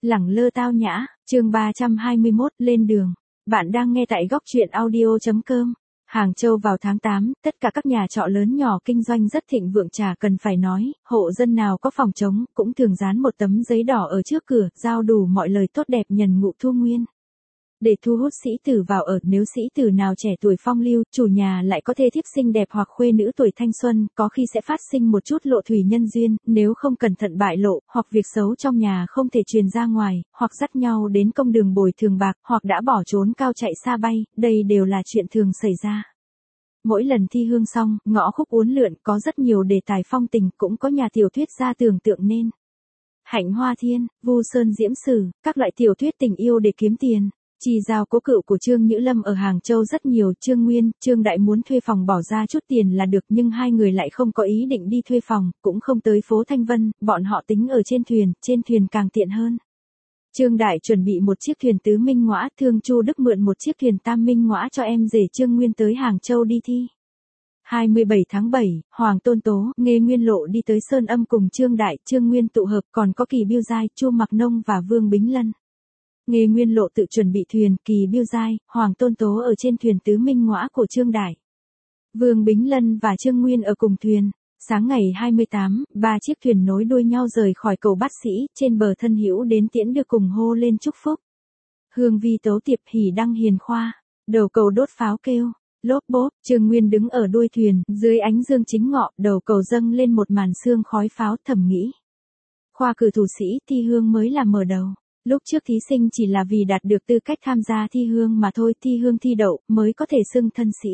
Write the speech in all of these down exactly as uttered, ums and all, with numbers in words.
Lẳng lơ tao nhã, chương ba trăm hai mươi mốt, lên đường. Bạn đang nghe tại góc truyện audio chấm com. Hàng Châu vào tháng tám, tất cả các nhà trọ lớn nhỏ kinh doanh rất thịnh vượng, chả cần phải nói, hộ dân nào có phòng trống, cũng thường dán một tấm giấy đỏ ở trước cửa, giao đủ mọi lời tốt đẹp nhần ngụ thu nguyên. Để thu hút sĩ tử vào ở, nếu sĩ tử nào trẻ tuổi phong lưu, chủ nhà lại có thê thiếp xinh đẹp hoặc khuê nữ tuổi thanh xuân, có khi sẽ phát sinh một chút lộ thủy nhân duyên, nếu không cẩn thận bại lộ, hoặc việc xấu trong nhà không thể truyền ra ngoài, hoặc dắt nhau đến công đường bồi thường bạc, hoặc đã bỏ trốn cao chạy xa bay, đây đều là chuyện thường xảy ra. Mỗi lần thi hương xong, ngõ khúc uốn lượn, có rất nhiều đề tài phong tình, cũng có nhà tiểu thuyết gia tưởng tượng nên Hạnh Hoa Thiên, Vu Sơn Diễm Sử, các loại tiểu thuyết tình yêu để kiếm tiền. Chi giao cố cựu của Trương Nhữ Lâm ở Hàng Châu rất nhiều, Trương Nguyên, Trương Đại muốn thuê phòng bỏ ra chút tiền là được, nhưng hai người lại không có ý định đi thuê phòng, cũng không tới phố Thanh Vân, bọn họ tính ở trên thuyền, trên thuyền càng tiện hơn. Trương Đại chuẩn bị một chiếc thuyền tứ minh ngõa, Thương Chu Đức mượn một chiếc thuyền tam minh ngõa cho em rể Trương Nguyên tới Hàng Châu đi thi. hai mươi bảy tháng bảy, Hoàng Tôn Tố, Nghê Nguyên Lộ đi tới Sơn Âm cùng Trương Đại, Trương Nguyên tụ hợp, còn có Kỳ Biêu Giai, Chu Mặc Nông và Vương Bính Lân. Nghê Nguyên Lộ tự chuẩn bị thuyền, Kỳ Biêu Giai, Hoàng Tôn Tố ở trên thuyền tứ minh ngõa của Trương Đại. Vương Bính Lân và Trương Nguyên ở cùng thuyền. Sáng ngày hai mươi tám, ba chiếc thuyền nối đuôi nhau rời khỏi cầu Bát Sĩ, trên bờ thân hữu đến tiễn đưa cùng hô lên chúc phúc. Hương vi tấu tiệp, hỉ đăng hiền khoa, đầu cầu đốt pháo kêu, lốp bốp, Trương Nguyên đứng ở đuôi thuyền, dưới ánh dương chính ngọ, đầu cầu dâng lên một màn sương khói pháo, thầm nghĩ. Khoa cử thủ sĩ, thi hương mới là mở đầu. Lúc trước thí sinh chỉ là vì đạt được tư cách tham gia thi hương mà thôi, thi hương thi đậu, mới có thể xưng thân sĩ.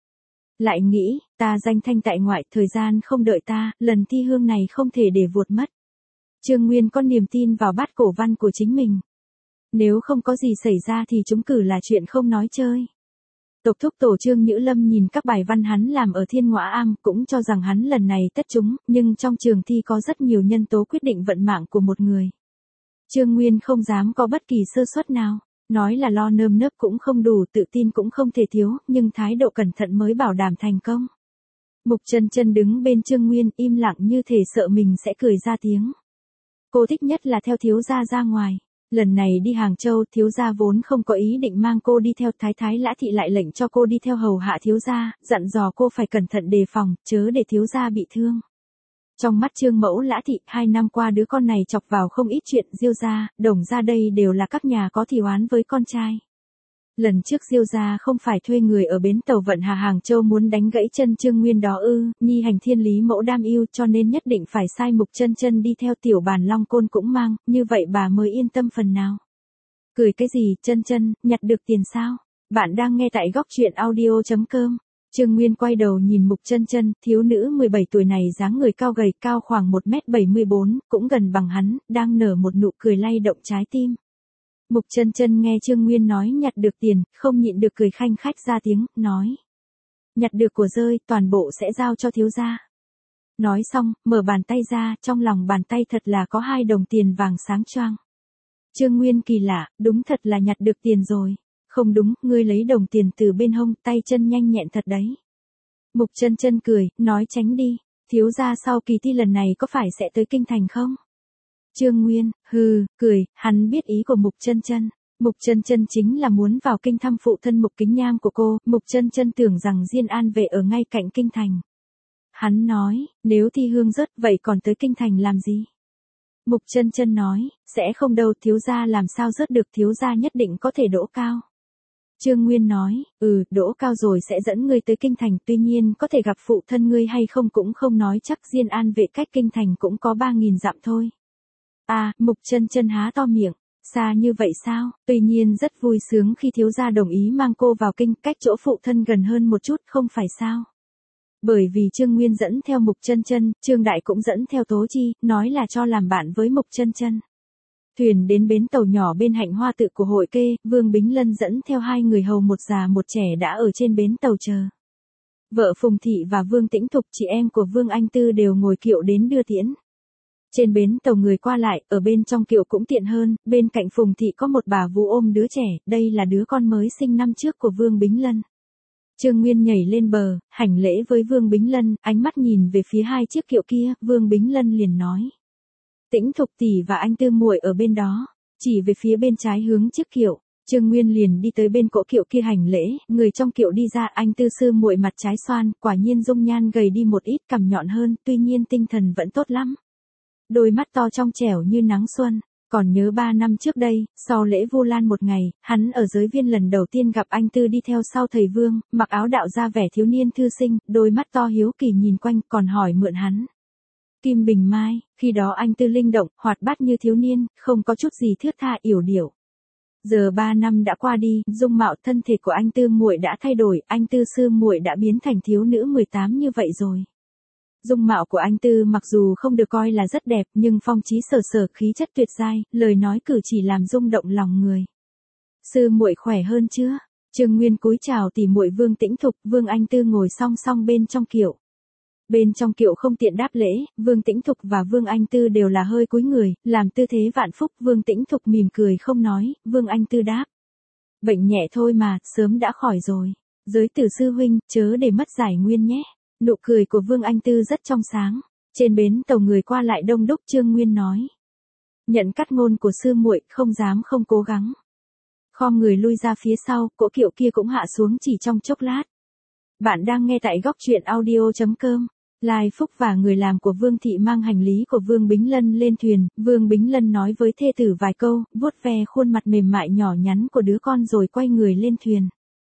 Lại nghĩ, ta danh thanh tại ngoại, thời gian không đợi ta, lần thi hương này không thể để vụt mất. Trương Nguyên có niềm tin vào bát cổ văn của chính mình. Nếu không có gì xảy ra thì trúng cử là chuyện không nói chơi. Tộc thúc tổ Trương Nhữ Lâm nhìn các bài văn hắn làm ở Thiên Ngõa Am, cũng cho rằng hắn lần này tất trúng, nhưng trong trường thi có rất nhiều nhân tố quyết định vận mạng của một người. Trương Nguyên không dám có bất kỳ sơ suất nào, nói là lo nơm nớp cũng không đủ, tự tin cũng không thể thiếu, nhưng thái độ cẩn thận mới bảo đảm thành công. Mục Chân Chân đứng bên Trương Nguyên, im lặng như thể sợ mình sẽ cười ra tiếng. Cô thích nhất là theo thiếu gia ra ngoài. Lần này đi Hàng Châu, thiếu gia vốn không có ý định mang cô đi theo, thái thái Lã Thị lại lệnh cho cô đi theo hầu hạ thiếu gia, dặn dò cô phải cẩn thận đề phòng, chớ để thiếu gia bị thương. Trong mắt Trương Mẫu Lã Thị, hai năm qua đứa con này chọc vào không ít chuyện, Diêu gia, Đồng gia đây đều là các nhà có thù oán với con trai. Lần trước Diêu gia không phải thuê người ở bến tàu vận hà Hàng Châu muốn đánh gãy chân Trương Nguyên đó ư, nhi hành thiên lý mẫu đam yêu cho nên nhất định phải sai Mục Chân Chân đi theo, tiểu bàn long côn cũng mang, như vậy bà mới yên tâm phần nào. Cười cái gì, Chân Chân, nhặt được tiền sao? Bạn đang nghe tại góc truyện audio chấm com. Trương Nguyên quay đầu nhìn Mục Chân Chân, thiếu nữ mười bảy tuổi này dáng người cao gầy, cao khoảng một mét bảy mươi bốn, cũng gần bằng hắn, đang nở một nụ cười lay động trái tim. Mục Chân Chân nghe Trương Nguyên nói nhặt được tiền, không nhịn được cười khanh khách ra tiếng, nói. Nhặt được của rơi, toàn bộ sẽ giao cho thiếu gia. Nói xong, mở bàn tay ra, trong lòng bàn tay thật là có hai đồng tiền vàng sáng choang. Trương Nguyên kỳ lạ, đúng thật là nhặt được tiền rồi. Không đúng, ngươi lấy đồng tiền từ bên hông, tay chân nhanh nhẹn thật đấy. Mục Chân Chân cười, nói tránh đi, thiếu gia sau kỳ thi lần này có phải sẽ tới kinh thành không? Trương Nguyên, hừ, cười, hắn biết ý của Mục Chân Chân. Mục Chân Chân chính là muốn vào kinh thăm phụ thân Mục Kính Nham của cô, Mục Chân Chân tưởng rằng Diên An vệ ở ngay cạnh kinh thành. Hắn nói, nếu thi hương rớt vậy còn tới kinh thành làm gì? Mục Chân Chân nói, sẽ không đâu, thiếu gia làm sao rớt được, thiếu gia nhất định có thể đỗ cao. Trương Nguyên nói, ừ, đỗ cao rồi sẽ dẫn ngươi tới kinh thành, tuy nhiên có thể gặp phụ thân ngươi hay không cũng không nói chắc, Diên An vệ cách kinh thành cũng có ba nghìn dặm thôi. À, Mục Chân Chân há to miệng, xa như vậy sao? Tuy nhiên rất vui sướng khi thiếu gia đồng ý mang cô vào kinh, cách chỗ phụ thân gần hơn một chút, không phải sao? Bởi vì Trương Nguyên dẫn theo Mục Chân Chân, Trương Đại cũng dẫn theo Tố Chi, nói là cho làm bạn với Mục Chân Chân. Thuyền đến bến tàu nhỏ bên Hạnh Hoa Tự của hội kê, Vương Bính Lân dẫn theo hai người hầu một già một trẻ đã ở trên bến tàu chờ. Vợ Phùng Thị và Vương Tĩnh Thục, chị em của Vương Anh Tư đều ngồi kiệu đến đưa tiễn. Trên bến tàu người qua lại, ở bên trong kiệu cũng tiện hơn, bên cạnh Phùng Thị có một bà vú ôm đứa trẻ, đây là đứa con mới sinh năm trước của Vương Bính Lân. Trương Nguyên nhảy lên bờ, hành lễ với Vương Bính Lân, ánh mắt nhìn về phía hai chiếc kiệu kia, Vương Bính Lân liền nói. Tĩnh Thục tỷ và anh Tư muội ở bên đó. chỉ về phía bên trái hướng chiếc kiệu. Trương Nguyên liền đi tới bên cỗ kiệu kia hành lễ, người trong kiệu đi ra, anh Tư sư muội mặt trái xoan, quả nhiên dung nhan gầy đi một ít, cằm nhọn hơn, tuy nhiên tinh thần vẫn tốt lắm. Đôi mắt to trong trẻo như nắng xuân. Còn nhớ ba năm trước đây, sau lễ Vu Lan một ngày, hắn ở giới viên lần đầu tiên gặp anh Tư đi theo sau thầy Vương, mặc áo đạo ra vẻ thiếu niên thư sinh, đôi mắt to hiếu kỳ nhìn quanh, còn hỏi mượn hắn. Kim Bình Mai, khi đó anh Tư linh động, hoạt bát như thiếu niên, không có chút gì thướt tha yểu điệu. Giờ ba năm đã qua đi, dung mạo thân thể của anh Tư muội đã thay đổi, anh Tư sư muội đã biến thành thiếu nữ mười tám như vậy rồi. Dung mạo của anh Tư mặc dù không được coi là rất đẹp, nhưng phong trí sở sở, khí chất tuyệt giai, lời nói cử chỉ làm rung động lòng người. Sư muội khỏe hơn chưa? Trương Nguyên cúi chào tỉ muội Vương Tĩnh Thục, Vương Anh Tư ngồi song song bên trong kiệu. Bên trong kiệu không tiện đáp lễ, Vương Tĩnh Thục và Vương Anh Tư đều là hơi cúi người, làm tư thế vạn phúc. Vương Tĩnh Thục mỉm cười không nói, Vương Anh Tư đáp. Bệnh nhẹ thôi mà, sớm đã khỏi rồi. Giới tử sư huynh, chớ để mất giải nguyên nhé. Nụ cười của Vương Anh Tư rất trong sáng. Trên bến tàu người qua lại đông đúc. Trương Nguyên nói. Nhận cắt ngôn của sư muội, không dám không cố gắng. Khom người lui ra phía sau, cỗ kiệu kia cũng hạ xuống chỉ trong chốc lát. Bạn đang nghe tại góc truyện audio chấm com. Lai Phúc và người làm của Vương Thị mang hành lý của Vương Bính Lân lên thuyền, Vương Bính Lân nói với thê tử vài câu, vuốt ve khuôn mặt mềm mại nhỏ nhắn của đứa con rồi quay người lên thuyền.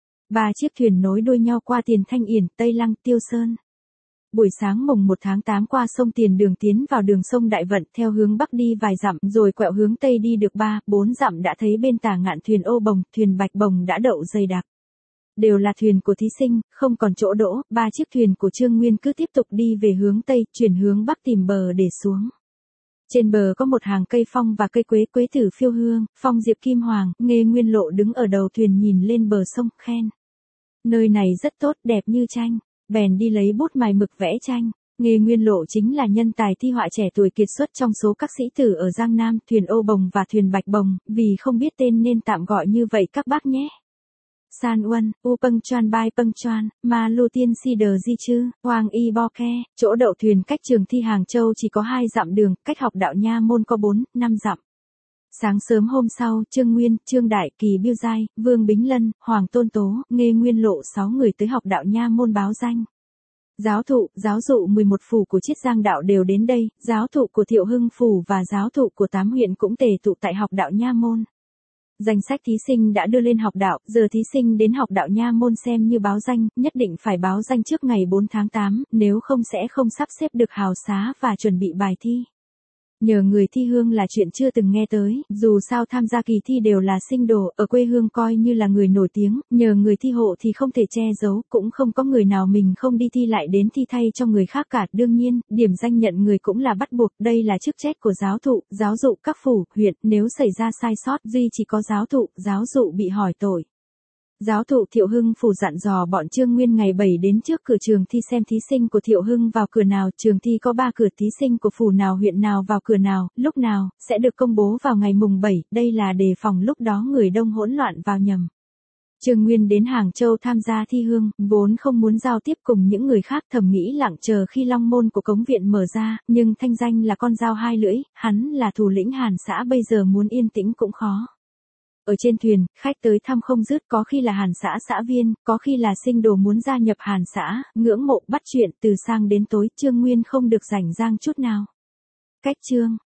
Ba chiếc thuyền nối đuôi nhau qua Tiền Thanh Yển, Tây Lăng, Tiêu Sơn. Buổi sáng mùng một tháng tám qua sông Tiền Đường tiến vào đường sông Đại Vận theo hướng bắc đi vài dặm rồi quẹo hướng tây đi được ba, bốn dặm đã thấy bên tả ngạn thuyền Ô Bồng, thuyền Bạch Bồng đã đậu dày đặc. Đều là thuyền của thí sinh, không còn chỗ đỗ, ba chiếc thuyền của Trương Nguyên cứ tiếp tục đi về hướng tây, chuyển hướng bắc tìm bờ để xuống. Trên bờ có một hàng cây phong và cây quế, quế tử phiêu hương, phong diệp kim hoàng, Nghê Nguyên Lộ đứng ở đầu thuyền nhìn lên bờ sông, khen. Nơi này rất tốt, đẹp như tranh, bèn đi lấy bút mài mực vẽ tranh. Nghê Nguyên Lộ chính là nhân tài thi họa trẻ tuổi kiệt xuất trong số các sĩ tử ở Giang Nam, thuyền Ô Bồng và thuyền Bạch Bồng, vì không biết tên nên tạm gọi như vậy các bác nhé. San Uân, U Pâng Choan Bai Pâng Choan, Ma Lu Tiên Si Đờ Di Chư, Hoàng Y Bo Ke, chỗ đậu thuyền cách trường thi Hàng Châu chỉ có hai dặm đường, cách học đạo Nha Môn có bốn, năm dặm. Sáng sớm hôm sau, Trương Nguyên, Trương Đại, Kỳ Biêu Giai, Vương Bính Lân, Hoàng Tôn Tố, Nghê Nguyên Lộ sáu người tới học đạo Nha Môn báo danh. Giáo thụ, giáo dụ mười một phủ của Chiết Giang đạo đều đến đây, giáo thụ của Thiệu Hưng phủ và giáo thụ của tám huyện cũng tề tụ tại học đạo Nha Môn. Danh sách thí sinh đã đưa lên học đạo, giờ thí sinh đến học đạo Nha Môn xem như báo danh, nhất định phải báo danh trước ngày bốn tháng tám, nếu không sẽ không sắp xếp được hào xá và chuẩn bị bài thi. Nhờ người thi hương là chuyện chưa từng nghe tới, dù sao tham gia kỳ thi đều là sinh đồ, ở quê hương coi như là người nổi tiếng, nhờ người thi hộ thì không thể che giấu, cũng không có người nào mình không đi thi lại đến thi thay cho người khác cả. Đương nhiên, điểm danh nhận người cũng là bắt buộc, đây là chức trách của giáo thụ, giáo dụ các phủ, huyện, nếu xảy ra sai sót, duy chỉ có giáo thụ, giáo dụ bị hỏi tội. Giáo thụ Thiệu Hưng phủ dặn dò bọn Trương Nguyên ngày bảy đến trước cửa trường thi xem thí sinh của Thiệu Hưng vào cửa nào, trường thi có ba cửa, thí sinh của phủ nào huyện nào vào cửa nào, lúc nào, sẽ được công bố vào ngày mùng bảy, đây là đề phòng lúc đó người đông hỗn loạn vào nhầm. Trương Nguyên đến Hàng Châu tham gia thi hương, vốn không muốn giao tiếp cùng những người khác, thầm nghĩ lặng chờ khi long môn của cống viện mở ra, nhưng thanh danh là con dao hai lưỡi, hắn là thủ lĩnh Hàn xã bây giờ muốn yên tĩnh cũng khó. Ở trên thuyền, khách tới thăm không dứt, có khi là Hàn xã xã viên, có khi là sinh đồ muốn gia nhập Hàn xã, ngưỡng mộ bắt chuyện từ sang đến tối, Trương Nguyên không được rảnh rang chút nào. Cách chương